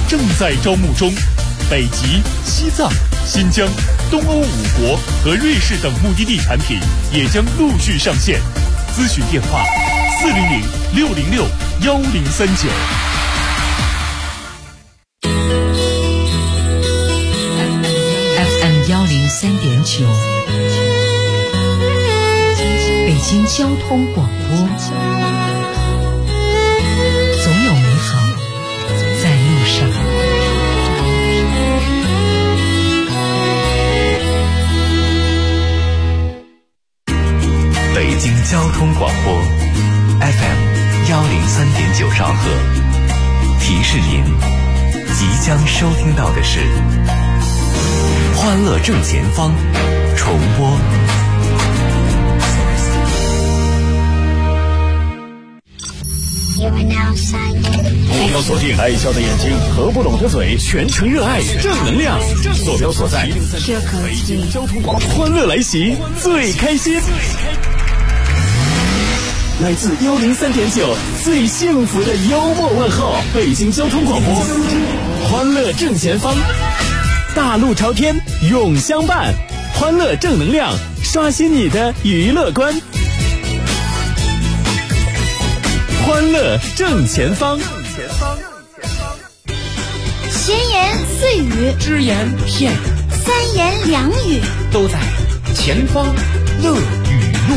正在招募中，北极、西藏、新疆、东欧5国和瑞士等目的地产品也将陆续上线。咨询电话400-606-1039。 FM 103.9，北京交通广播，总有美好在路上。 北京交通广播 FM 103.9兆赫，提示您即将收听到的是欢乐正前方重播。 目标锁定，爱笑的眼睛，合不拢的嘴，全程热爱正能量。坐标所在，北京交通广播，欢乐来袭，最开心。来自103.9最幸福的幽默问候，北京交通广播，欢乐正前方，大路朝天永相伴，欢乐正能量，刷新你的娱乐观。欢乐正前方， 闲言碎语， 只言片语， 三言两语， 都在前方乐语录。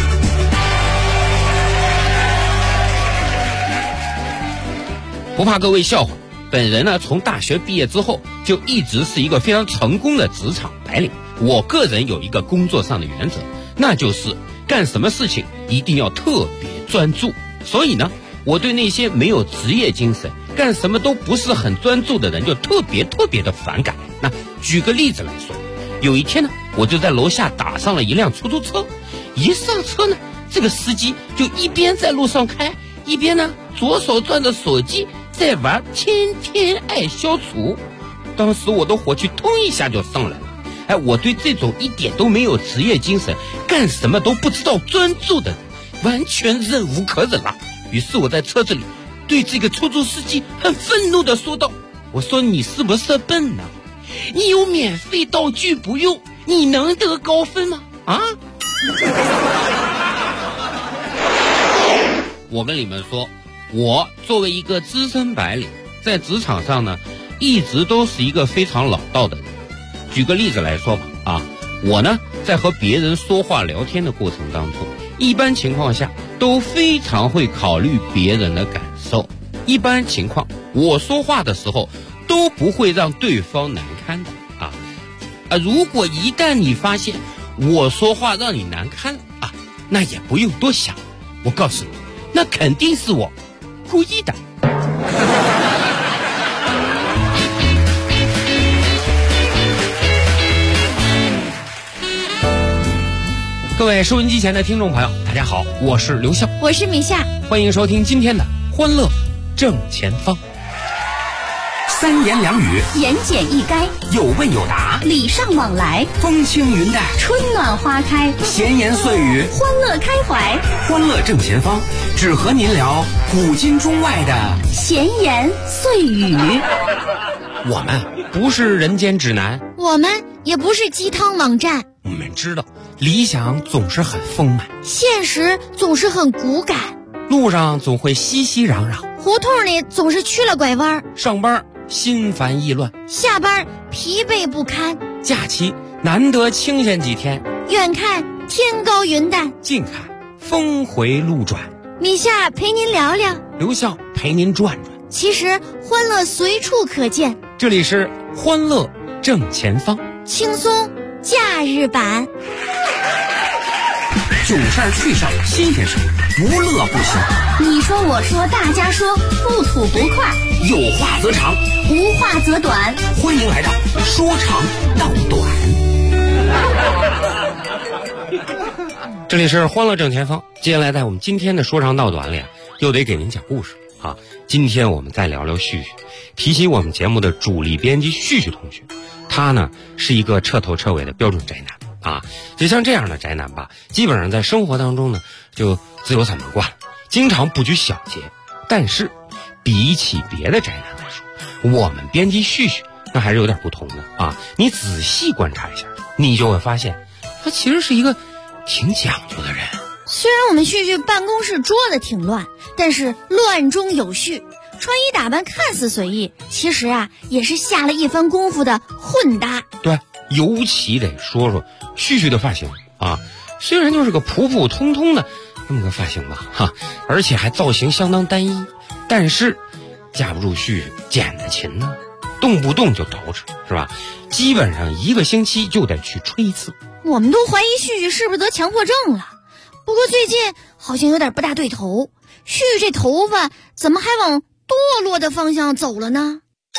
不怕各位笑话，本人呢从大学毕业之后就一直是一个非常成功的职场白领。我个人有一个工作上的原则，那就是干什么事情一定要特别专注。所以呢，我对那些没有职业精神、干什么都不是很专注的人就特别的反感。那举个例子来说，有一天呢，我就在楼下打上了一辆出租车，一上车呢，这个司机就一边在路上开，一边呢左手攥着手机在玩天天爱消除。当时我的火气通一下就上来了。我对这种一点都没有职业精神、干什么都不知道专注的人完全忍无可忍了。于是我在车子里对这个出租司机很愤怒地说道，我说你是不是笨呢？你有免费道具不用，你能得高分吗？啊？我跟你们说，我作为一个资深白领，在职场上呢一直都是一个非常老道的人。举个例子来说吧，我呢在和别人说话聊天的过程当中，一般情况下都非常会考虑别人的感受。一般情况我说话的时候都不会让对方难堪的如果一旦你发现我说话让你难堪那也不用多想，我告诉你，那肯定是我故意的。各位收音机前的听众朋友，大家好，我是刘笑， 我是米夏， 欢迎收听今天的欢乐正前方。 三言两语， 言简意赅， 有问有答， 礼尚往来， 风轻云淡， 春暖花开， 闲言碎语， 欢乐开怀。 欢乐正前方，只和您聊古今中外的闲言碎语。 我们不是人间指南， 我们也不是鸡汤网站， 我们知道理想总是很丰满， 现实总是很骨感， 路上总会熙熙攘攘， 胡同里总是曲了拐弯， 上班心烦意乱， 下班疲惫不堪， 假期难得清闲几天， 远看天高云淡， 近看峰回路转。 米夏陪您聊聊， 刘笑陪您转转， 其实欢乐随处可见。这里是欢乐正前方， 轻松假日版。 囧事儿趣事儿新鲜事儿，不乐不行。 你说我说大家说，不吐不快， 有话则长， 无话则短。 欢迎来到说长道短。 这里是欢乐正前方，接下来在我们今天的说长道短里又得给您讲故事啊。今天我们再聊聊旭旭，提起我们节目的主力编辑旭旭同学，他呢是一个彻头彻尾的标准宅男啊。就像这样的宅男吧，基本上在生活当中呢就自由散漫惯了，经常不拘小节。但是比起别的宅男来说， 我们编辑旭旭那还是有点不同的啊。你仔细观察一下，你就会发现他其实是一个挺讲究的人。 虽然我们旭旭办公室桌子挺乱，但是乱中有序，穿衣打扮看似随意，其实啊也是下了一番功夫的混搭。 对，尤其得说说旭旭的发型啊，虽然就是个普普通通的那么个发型吧，而且还造型相当单一，但是架不住旭旭剪的勤呢，动不动就捯饬，是吧？基本上1个星期就得去吹一次。 我们都怀疑旭旭是不是得强迫症了，不过最近好像有点不大对头。旭旭这头发怎么还往堕落的方向走了呢？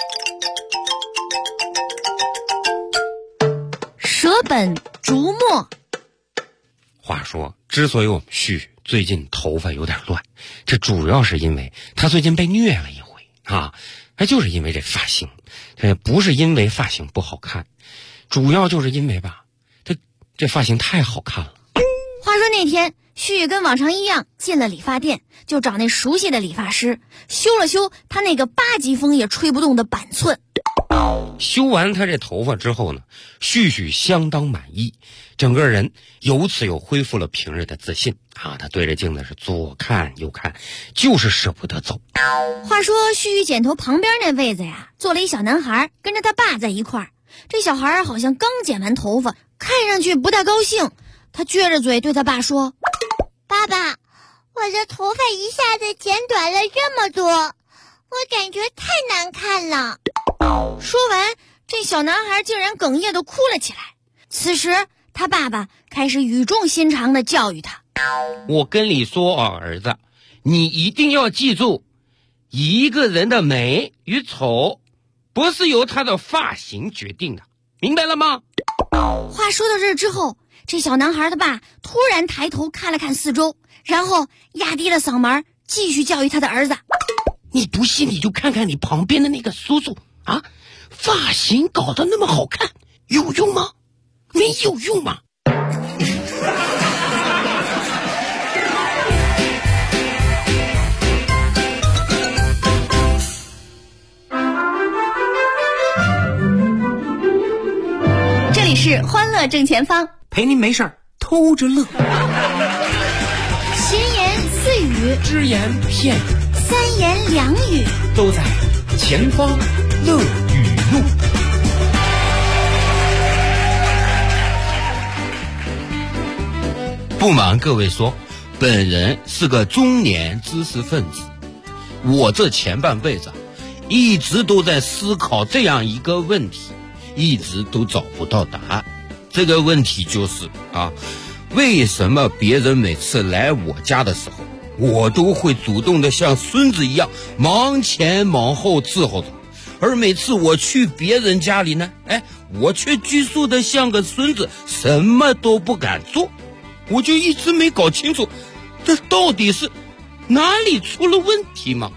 舍本逐末。 话说，之所以我们旭旭最近头发有点乱，这主要是因为他最近被虐了一回啊，就是因为这发型。这不是因为发型不好看，主要就是因为吧，这发型太好看了。 话说那天旭旭跟往常一样进了理发店，就找那熟悉的理发师修了修他那个8级风也吹不动的板寸。 修完他这头发之后呢，旭旭相当满意，整个人由此又恢复了平日的自信啊！他对着镜子是左看右看，就是舍不得走。 话说旭旭剪头旁边那位子呀，坐了一小男孩，跟着他爸在一块儿。这小孩好像刚剪完头发，看上去不大高兴。他撅着嘴对他爸说：“ 爸爸，我的头发一下子剪短了这么多，我感觉太难看了。” 说完，这小男孩竟然哽咽地哭了起来。此时他爸爸开始语重心长地教育他：“ 我跟你说啊，儿子，你一定要记住，一个人的美与丑不是由他的发型决定的，明白了吗？” 话说到这儿之后，这小男孩的爸突然抬头看了看四周，然后压低了嗓门继续教育他的儿子：“ 你不信你就看看你旁边的那个叔叔啊，发型搞得那么好看，有用吗？没有用吗？” 这里是欢乐正前方， 陪您没事偷着乐。 闲言碎语， 只言片语， 三言两语， 都在前方乐语录。不瞒各位说，本人是个中年知识分子，我这前半辈子一直都在思考这样一个问题，一直都找不到答案。这个问题就是为什么别人每次来我家的时候，我都会主动的像孙子一样忙前忙后伺候着，而每次我去别人家里呢，我却拘束的像个孙子，什么都不敢做。我就一直没搞清楚，这到底是哪里出了问题吗？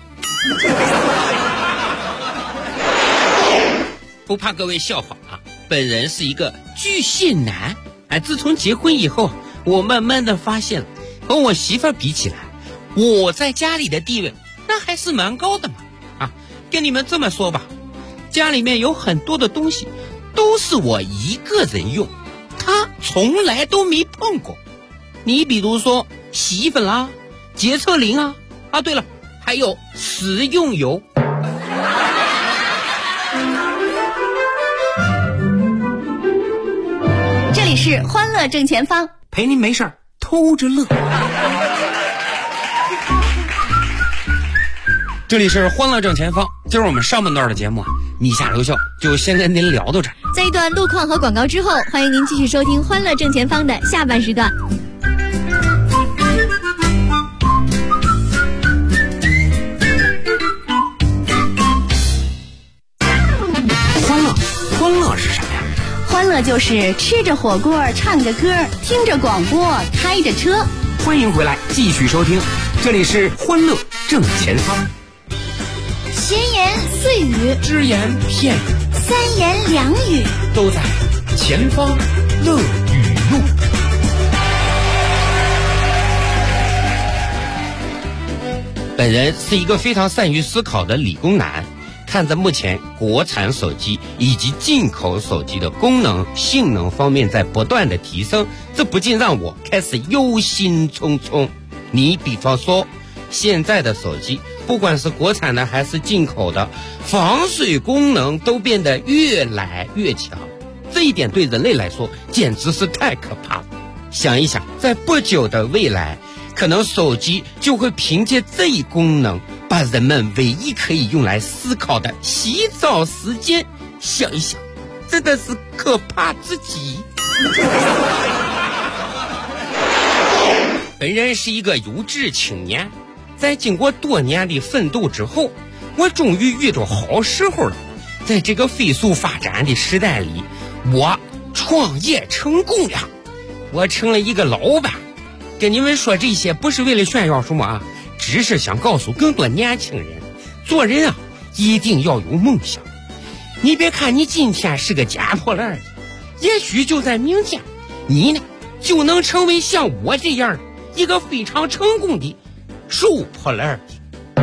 不怕各位笑话啊，本人是一个巨蟹男。自从结婚以后，我慢慢的发现了，和我媳妇儿比起来，我在家里的地位那还是蛮高的嘛。跟你们这么说吧，家里面有很多的东西都是我一个人用，她从来都没碰过。你比如说洗衣粉啦、洁厕灵啊，对了，还有食用油。 这里是欢乐正前方， 陪您没事偷着乐。 这里是欢乐正前方，今儿我们上半段的节目你下留笑就先跟您聊到这儿。 在一段路况和广告之后，欢迎您继续收听欢乐正前方的下半时段。 欢乐是什么呀？ 欢乐就是吃着火锅，唱着歌，听着广播，开着车。 欢迎回来，继续收听，这里是欢乐正前方。 闲言碎语， 只言片语， 三言两语， 都在前方乐语录。本人是一个非常善于思考的理工男， 看着目前国产手机以及进口手机的功能性能方面在不断的提升，这不禁让我开始忧心忡忡。你比方说现在的手机，不管是国产的还是进口的，防水功能都变得越来越强，这一点对人类来说简直是太可怕了。想一想，在不久的未来，可能手机就会凭借这一功能把人们唯一可以用来思考的洗澡时间想一想，真的是可怕至极。本人是一个有志青年，在经过多年的奋斗之后，我终于遇着好时候了。在这个飞速发展的时代里，我创业成功了，我成了一个老板。跟你们说这些不是为了炫耀什么啊，只是想告诉更多年轻人，做人啊一定要有梦想。你别看你今天是个捡破烂的，也许就在明天，你呢就能成为像我这样一个非常成功的收破烂的。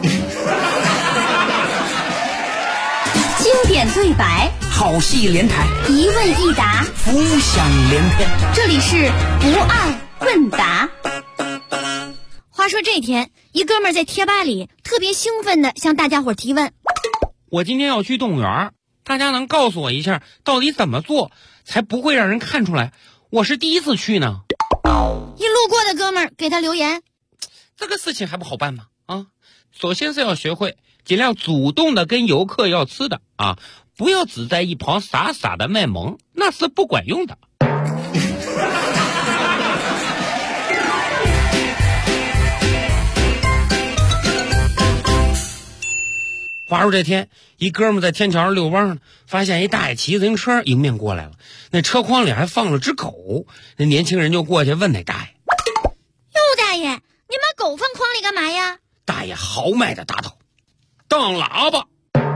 经典对白， 好戏连台， 一问一答， 浮想联翩。 这里是不二问答。 话说这天，一哥们儿在贴吧里特别兴奋地向大家伙提问： 我今天要去动物园，大家能告诉我一下到底怎么做才不会让人看出来我是第一次去呢？ 一路过的哥们儿给他留言： 这个事情还不好办吗？啊，首先是要学会尽量主动的跟游客要吃的啊，不要只在一旁傻傻的卖萌，那是不管用的。话说这天，一哥们在天桥上遛弯呢，发现一大爷骑自行车迎面过来了，那车筐里还放了只狗。那年轻人就过去问那大爷： 哟，大爷，你把狗放筐里干嘛呀？ 大爷豪迈的答道：当喇叭。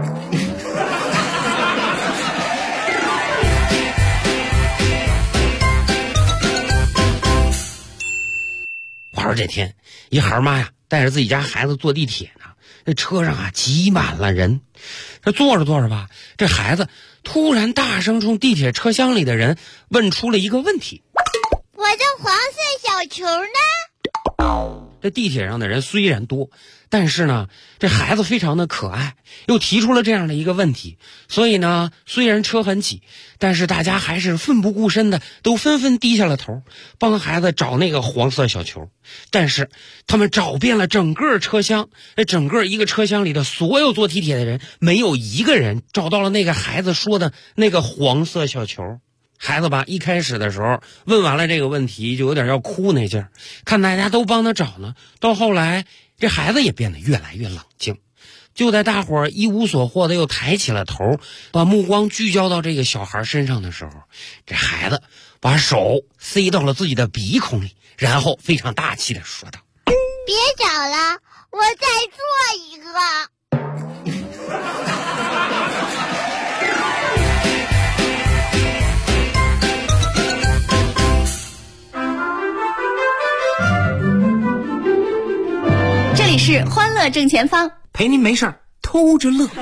话说这天，一孩妈呀带着自己家孩子坐地铁呢，这车上啊挤满了人。这坐着坐着吧，这孩子突然大声冲地铁车厢里的人问出了一个问题： 我的黄色小球呢？ 这地铁上的人虽然多，但是呢这孩子非常的可爱，又提出了这样的一个问题，所以呢虽然车很挤，但是大家还是奋不顾身的都纷纷低下了头，帮孩子找那个黄色小球。但是他们找遍了整个车厢，整个一个车厢里的所有坐地铁的人，没有一个人找到了那个孩子说的那个黄色小球。孩子吧，一开始的时候问完了这个问题，就有点要哭那劲儿，看大家都帮他找呢。到后来，这孩子也变得越来越冷静。就在大伙儿一无所获的又抬起了头，把目光聚焦到这个小孩身上的时候，这孩子把手塞到了自己的鼻孔里，然后非常大气的说道： 别找了，我再做一个。 这里是欢乐正前方， 陪您没事儿偷着乐。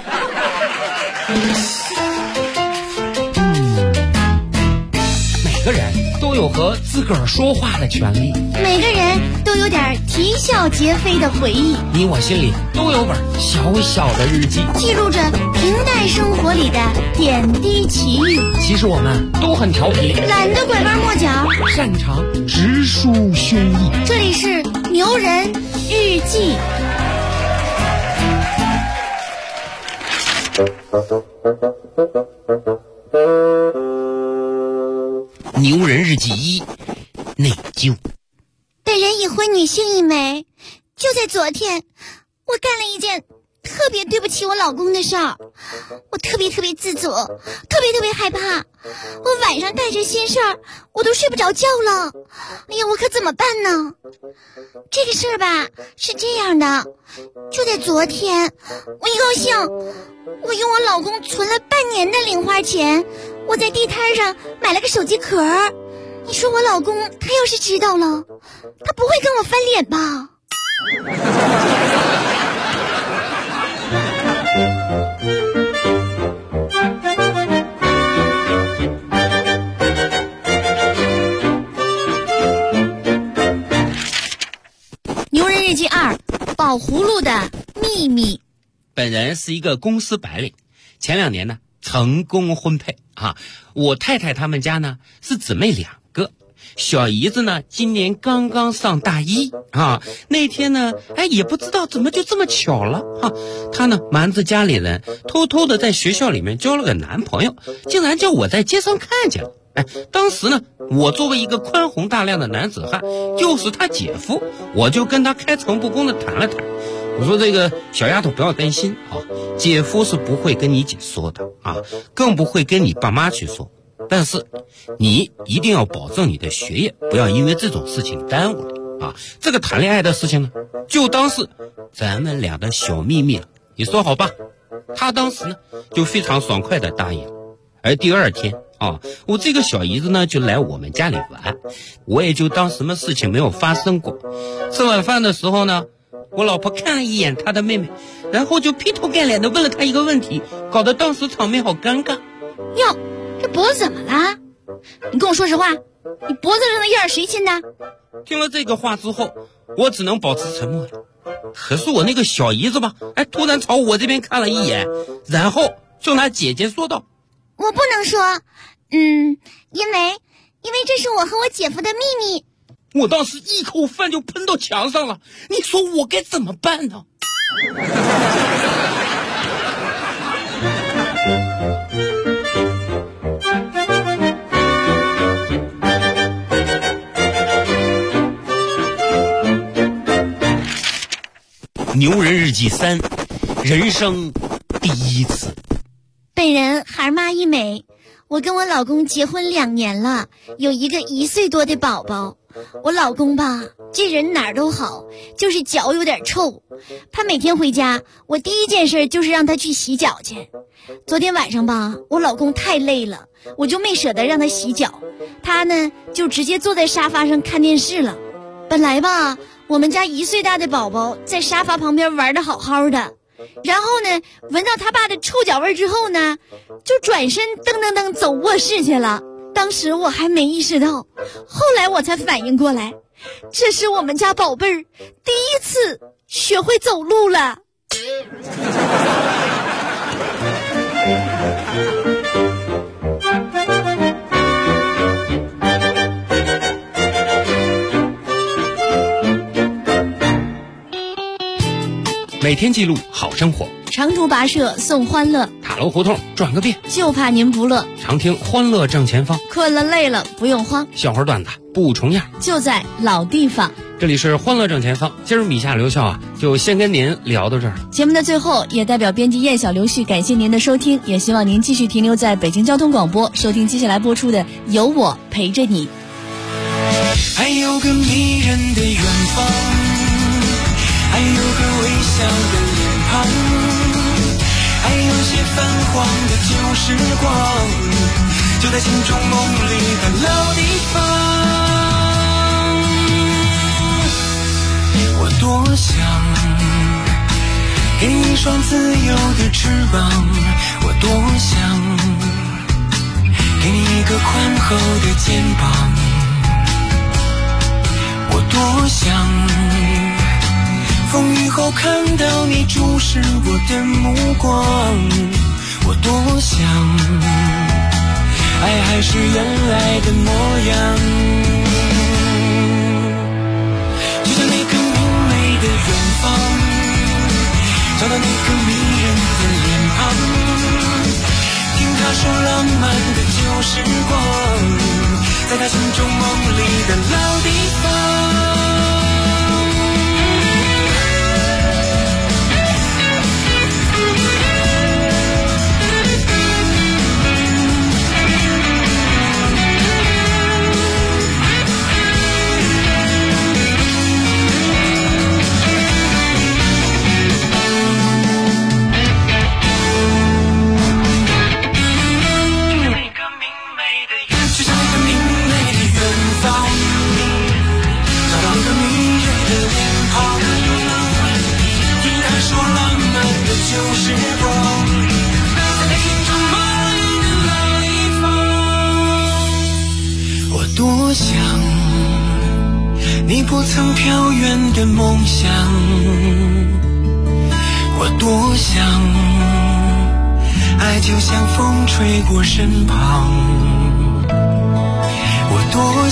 每个人都有和自个儿说话的权利， 每个人都有点啼笑皆非的回忆， 你我心里都有本小小的日记， 记录着平淡生活里的点滴奇遇。 其实我们都很调皮， 懒得拐弯抹角， 擅长直抒胸臆。 这里是牛人日记。 牛人日记1：内疚。 本人已婚，女性一枚。就在昨天，我干了一件特别对不起我老公的事儿，我特别自责，特别害怕。我晚上带着心事儿，我都睡不着觉了。哎呀，我可怎么办呢？这个事儿吧是这样的，就在昨天，我一高兴，我用我老公存了半年的零花钱，我在地摊上买了个手机壳。你说我老公他要是知道了，他不会跟我翻脸吧？ 牛人日记2：宝葫芦的秘密。 本人是一个公司白领，前2年呢成功婚配啊。我太太他们家呢是姊妹2个，小姨子呢今年刚刚上大1啊。那天呢，也不知道怎么就这么巧了啊，她呢瞒着家里人，偷偷的在学校里面交了个男朋友，竟然叫我在街上看见了。当时呢，我作为一个宽宏大量的男子汉，就是他姐夫，我就跟他开诚布公的谈了谈。我说这个小丫头不要担心啊，姐夫是不会跟你姐说的啊，更不会跟你爸妈去说。但是你一定要保证你的学业，不要因为这种事情耽误了啊。这个谈恋爱的事情呢，就当是咱们俩的小秘密了，你说好吧？他当时呢就非常爽快的答应了。而第2天我这个小姨子呢就来我们家里玩，我也就当什么事情没有发生过。吃晚饭的时候呢，我老婆看了一眼她的妹妹，然后就劈头盖脸的问了她一个问题，搞得当时场面好尴尬。 哟，这脖子怎么了？你跟我说实话，你脖子上的印儿谁亲的？ 听了这个话之后，我只能保持沉默了。可是我那个小姨子吧，突然朝我这边看了一眼，然后就拿姐姐说道： 我不能说，因为这是我和我姐夫的秘密。 我当时一口饭就喷到墙上了，你说我该怎么办呢？牛人日记3：人生第一次。 本人孩妈一枚，我跟我老公结婚2年了，有一个1岁多的宝宝。我老公吧，这人哪儿都好，就是脚有点臭。他每天回家，我第一件事就是让他去洗脚去。昨天晚上吧，我老公太累了，我就没舍得让他洗脚，他呢就直接坐在沙发上看电视了。本来吧，我们家1岁大的宝宝在沙发旁边玩得好好的，然后呢闻到他爸的臭脚味之后呢，就转身噔噔噔走卧室去了。当时我还没意识到，后来我才反应过来，这是我们家宝贝儿第一次学会走路了。 每天记录好生活， 长途跋涉送欢乐， 塔楼胡同转个遍， 就怕您不乐。 常听欢乐正前方， 困了累了不用慌， 笑话段子不重样， 就在老地方。 这里是欢乐正前方，今儿米夏刘笑就先跟您聊到这儿了。 节目的最后，也代表编辑燕小刘旭感谢您的收听，也希望您继续停留在北京交通广播，收听接下来播出的《有我陪着你》。 还有个迷人的远方，还有个微笑的脸庞，还有些泛黄的旧时光，就在心中梦里的老地方。我多想给你一双自由的翅膀，我多想给你一个宽厚的肩膀，我多想风雨后看到你注视我的目光，我多想爱还是原来的模样，就像那个明媚的远方，找到那个迷人的脸庞，听他说浪漫的旧时光，在他心中梦里的老地方。 不曾飘远的梦想，我多想爱就像风吹过身旁，我多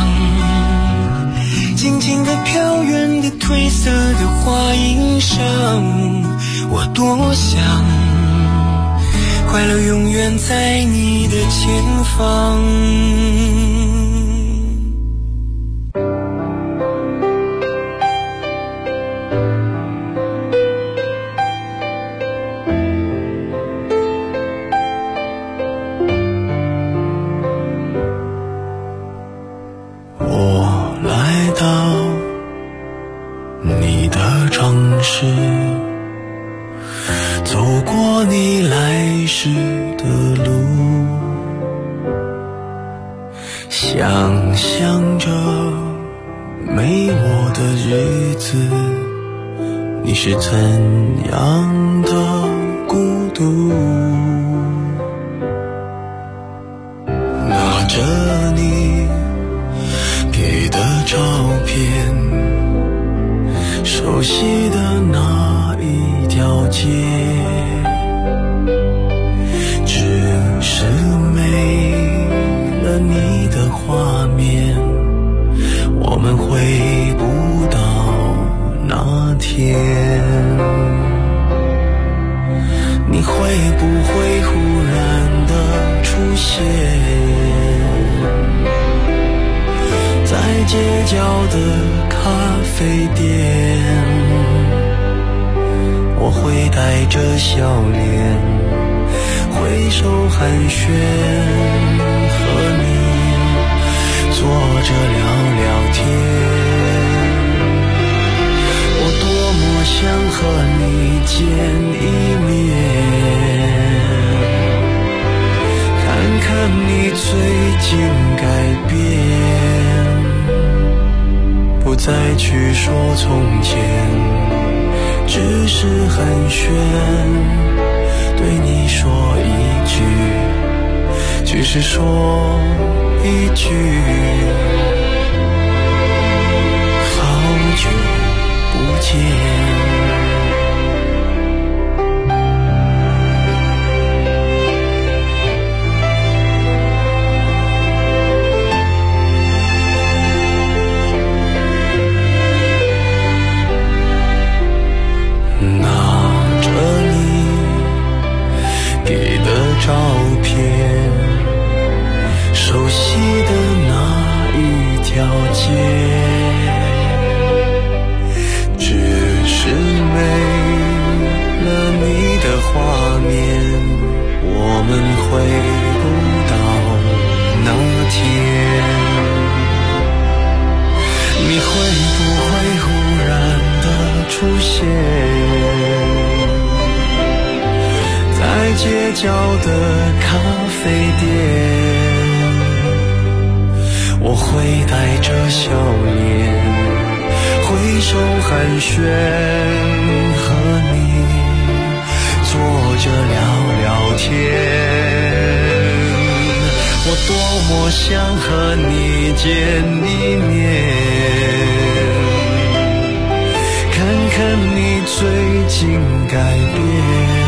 想静静地飘远的褪色的花衣裳，我多想快乐永远在你的前方。 我来到你的城市，走过你来时的路，想象着没我的日子，你是怎样的孤独。拿着你给的照片，熟悉的那一条街，只是没了你的画面，我们回不到那天。你会不会忽然的出现在街角的咖啡店？我会带着笑脸挥手寒暄，和你坐着聊聊天。我多么想和你见一面，看看你最近改变，不再去说从前，只是寒暄，对你说一句，只是说一句，好久不见。照片，熟悉的那一条街，只是没了你的画面，我们回不到那天。你会不会忽然的出现在街角的咖啡店？我会带着笑脸挥手寒暄，和你坐着聊聊天。我多么想和你见一面，看看你最近改变，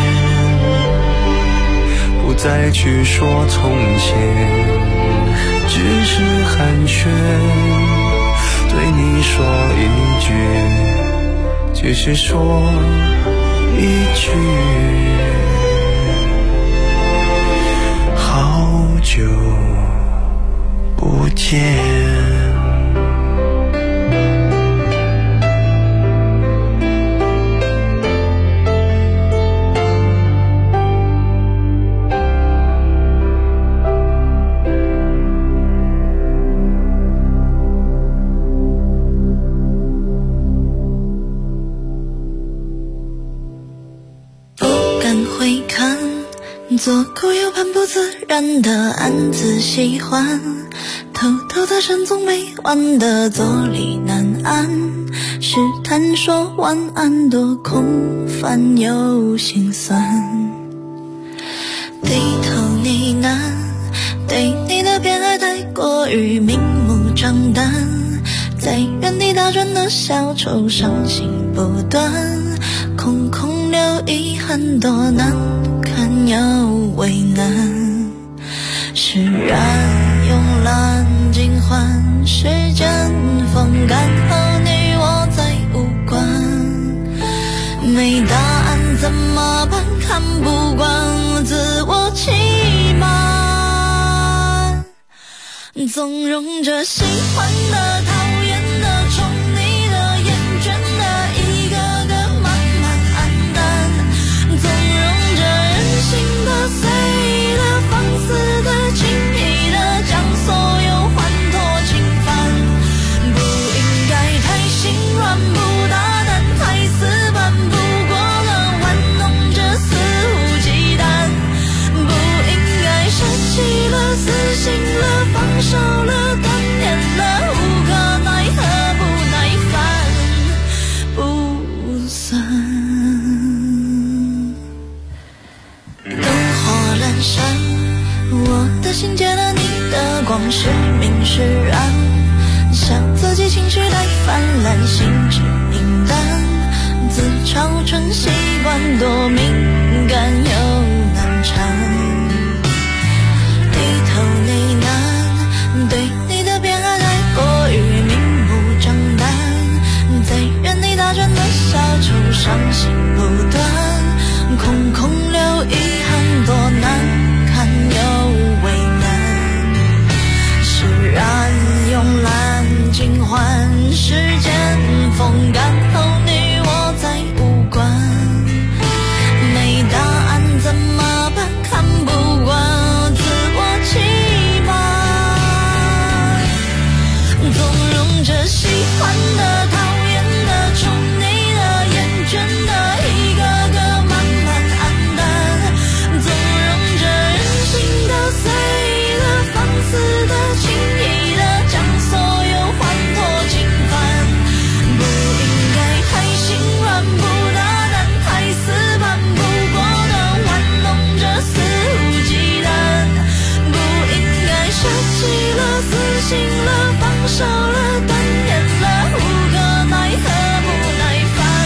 不再去说从前，只是寒暄，对你说一句，只是说一句，好久不见。 左口又盘不自然的暗自喜欢，偷偷在山中没完的坐立难安，试探说晚安多空泛又心酸，低头呢喃，对你的偏爱太过于明目张胆，在原地打转的小丑，伤心不断，空空留遗憾，多难堪又为难。释然慵懒尽欢，时间风干后你我再无关。没答案怎么办？看不惯自我欺瞒，纵容着喜欢的、讨厌的、宠你的、厌倦的，一个个慢慢黯淡，纵容着任性的、随意的、放肆的、轻易的，将所有欢脱侵犯。不应该太心软，不大胆，太死板，不过了玩弄着肆无忌惮。不应该舍弃了、死心了、放手了、断念了，无可奈何，不耐烦，不算。灯火阑珊，我的心借了你的光，是明是暗，像自己情绪太泛滥，心智平淡，自嘲成习惯，多敏感又难缠。低头呢喃，对你的偏爱太过于明目张胆，在原地打转的小丑，伤心不断，空空留遗憾，多难堪又为难。释然慵懒尽欢，时间风干后你我再无关。没答案怎么办？看不惯自我欺瞒，纵容着喜欢的、讨厌的、宠你的、厌倦的，一个个慢慢黯淡，纵容着任性的、随意的、放肆的、轻易的，将所有欢脱侵犯。不应该太心软，不大胆，太死板，不过的玩弄着肆无忌惮。不应该舍弃了、死心了、放手了、断念了，无可奈何，不耐烦。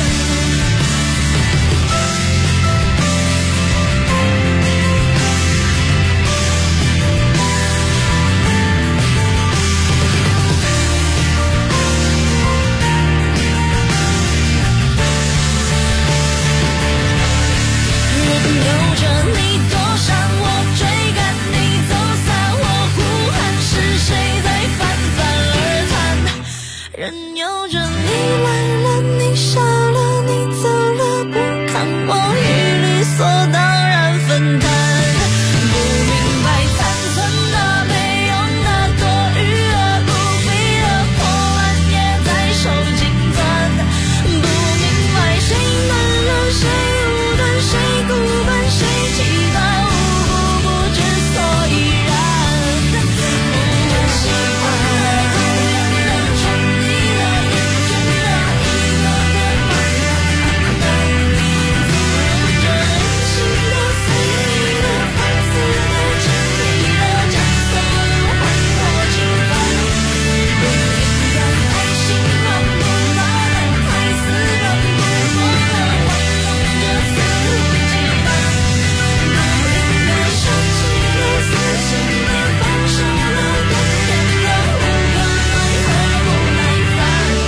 任由着你躲闪，我追赶你走散，我呼喊，是谁在泛泛而谈？任由着你来了，你笑了，你走了，不看我与理所当然分担。不明白残存的、没用的、多余的、不必的、破烂也在手紧攥。不明白谁慢热，谁武断，谁孤单，谁期待，无故不知所以然。不喜欢的、讨厌的、宠你的、厌倦的，一个个慢慢黯淡，纵容着任性的、随意的、放肆的、轻易的，将所有欢脱侵犯。不应该太心软，不大胆，太死板，不过的玩弄着肆无忌惮。不应该舍弃了、死心了、放手了、断念了，无可奈何，不耐烦。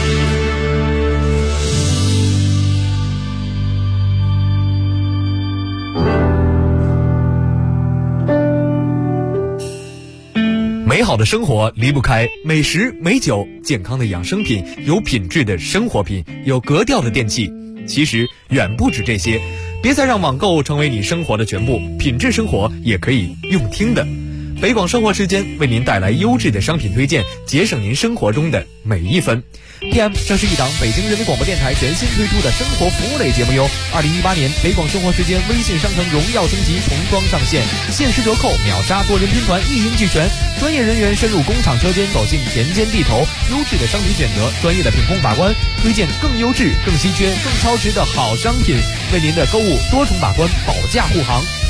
美好的生活离不开美食美酒，健康的养生品，有品质的生活品，有格调的电器。其实远不止这些，别再让网购成为你生活的全部，品质生活也可以用听的。北广生活时间为您带来优质的商品推荐，节省您生活中的每一分。PM 这是一档北京人民广播电台全新推出的生活服务类节目哟。2018年北广生活时间微信商城荣耀升级，重装上线，限时折扣，秒杀多人拼团，一应俱全。专业人员深入工厂车间，走进田间地头，优质的商品选择，专业的品控把关，推荐更优质、更稀缺、更超值的好商品，为您的购物多重把关，保驾护航。